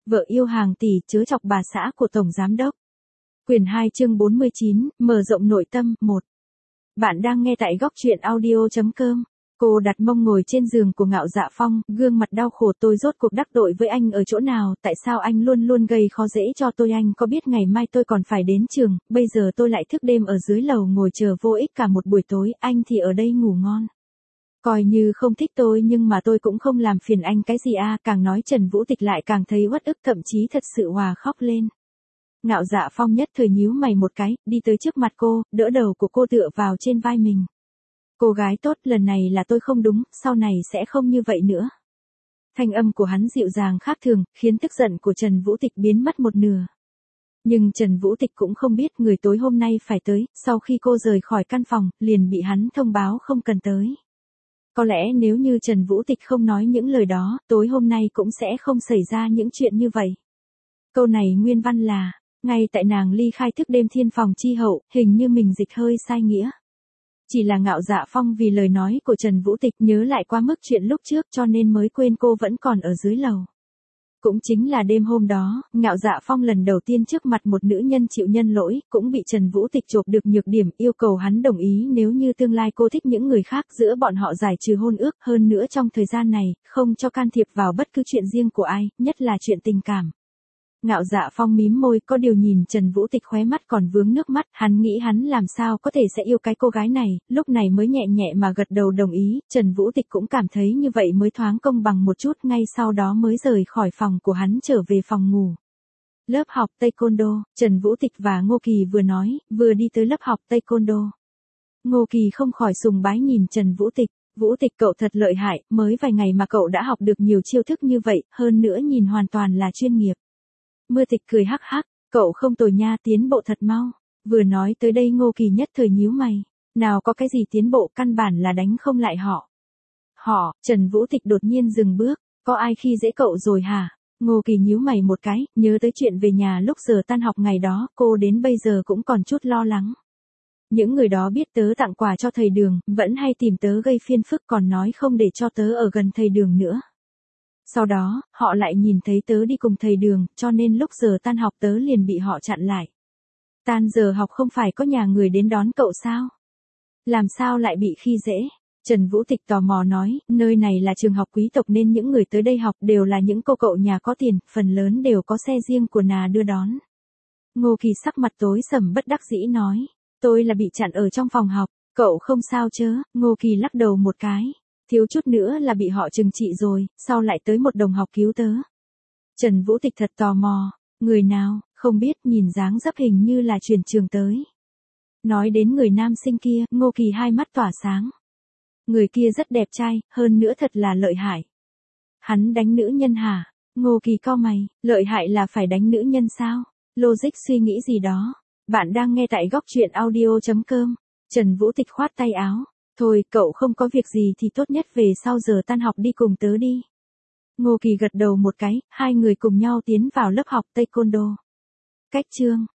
Vợ yêu hàng tỷ chớ chọc bà xã của Tổng Giám đốc. Quyển 2 chương 49, mở rộng nội tâm, 1. Bạn đang nghe tại góc truyện audio.com. Cô đặt mông ngồi trên giường của Ngạo Dạ Phong, gương mặt đau khổ. Tôi rốt cuộc đắc tội với anh ở chỗ nào, tại sao anh luôn luôn gây khó dễ cho tôi? Anh có biết ngày mai tôi còn phải đến trường, bây giờ tôi lại thức đêm ở dưới lầu ngồi chờ vô ích cả một buổi tối, anh thì ở đây ngủ ngon. Coi như không thích tôi nhưng mà tôi cũng không làm phiền anh cái gì à. Càng nói Trần Vũ Tịch lại càng thấy uất ức, thậm chí thật sự hòa khóc lên. Ngạo Dạ Phong nhất thời nhíu mày một cái, đi tới trước mặt cô, đỡ đầu của cô tựa vào trên vai mình. Cô gái tốt, lần này là tôi không đúng, sau này sẽ không như vậy nữa. Thanh âm của hắn dịu dàng khác thường, khiến tức giận của Trần Vũ Tịch biến mất một nửa. Nhưng Trần Vũ Tịch cũng không biết người tối hôm nay phải tới, sau khi cô rời khỏi căn phòng, liền bị hắn thông báo không cần tới. Có lẽ nếu như Trần Vũ Tịch không nói những lời đó, tối hôm nay cũng sẽ không xảy ra những chuyện như vậy. Câu này nguyên văn là, ngay tại nàng ly khai thức đêm thiên phòng chi hậu, hình như mình dịch hơi sai nghĩa. Chỉ là Ngạo Dạ Phong vì lời nói của Trần Vũ Tịch nhớ lại quá mức chuyện lúc trước cho nên mới quên cô vẫn còn ở dưới lầu. Cũng chính là đêm hôm đó, Ngạo Dạ Phong lần đầu tiên trước mặt một nữ nhân chịu nhân lỗi, cũng bị Trần Vũ Tịch chộp được nhược điểm, yêu cầu hắn đồng ý nếu như tương lai cô thích những người khác giữa bọn họ giải trừ hôn ước, hơn nữa trong thời gian này, không cho can thiệp vào bất cứ chuyện riêng của ai, nhất là chuyện tình cảm. Ngạo Dạ Phong mím môi, có điều nhìn Trần Vũ Tịch khóe mắt còn vướng nước mắt, hắn nghĩ hắn làm sao có thể sẽ yêu cái cô gái này, lúc này mới nhẹ nhẹ mà gật đầu đồng ý. Trần Vũ Tịch cũng cảm thấy như vậy mới thoáng công bằng một chút, ngay sau đó mới rời khỏi phòng của hắn trở về phòng ngủ. Lớp học Taekwondo, Trần Vũ Tịch và Ngô Kỳ vừa nói, vừa đi tới lớp học Taekwondo. Ngô Kỳ không khỏi sùng bái nhìn Trần Vũ Tịch. Vũ Tịch cậu thật lợi hại, mới vài ngày mà cậu đã học được nhiều chiêu thức như vậy, hơn nữa nhìn hoàn toàn là chuyên nghiệp. Mưa Tịch cười hắc hắc, cậu không tồi nha, tiến bộ thật mau. Vừa nói tới đây Ngô Kỳ nhất thời nhíu mày, nào có cái gì tiến bộ, căn bản là đánh không lại họ. Họ, Trần Vũ Tịch đột nhiên dừng bước, có ai khi dễ cậu rồi hả? Ngô Kỳ nhíu mày một cái, nhớ tới chuyện về nhà lúc giờ tan học ngày đó, cô đến bây giờ cũng còn chút lo lắng. Những người đó biết tớ tặng quà cho thầy Đường, vẫn hay tìm tớ gây phiền phức, còn nói không để cho tớ ở gần thầy Đường nữa. Sau đó, họ lại nhìn thấy tớ đi cùng thầy Đường, cho nên lúc giờ tan học tớ liền bị họ chặn lại. Tan giờ học không phải có nhà người đến đón cậu sao? Làm sao lại bị khi dễ? Trần Vũ Tịch tò mò nói, nơi này là trường học quý tộc nên những người tới đây học đều là những cô cậu nhà có tiền, phần lớn đều có xe riêng của nà đưa đón. Ngô Kỳ sắc mặt tối sầm bất đắc dĩ nói, tôi là bị chặn ở trong phòng học, cậu không sao chớ? Ngô Kỳ lắc đầu một cái. Thiếu chút nữa là bị họ trừng trị rồi, sau lại tới một đồng học cứu tớ. Trần Vũ Tịch thật tò mò, người nào, không biết, nhìn dáng dấp hình như là chuyển trường tới. Nói đến người nam sinh kia, Ngô Kỳ hai mắt tỏa sáng. Người kia rất đẹp trai, hơn nữa thật là lợi hại. Hắn đánh nữ nhân hả? Ngô Kỳ cau mày, lợi hại là phải đánh nữ nhân sao? Logic suy nghĩ gì đó. Bạn đang nghe tại góc truyện audio.com. Trần Vũ Tịch khoát tay áo. Thôi, cậu không có việc gì thì tốt nhất về sau giờ tan học đi cùng tớ đi. Ngô Kỳ gật đầu một cái, hai người cùng nhau tiến vào lớp học Taekwondo. Cách chương.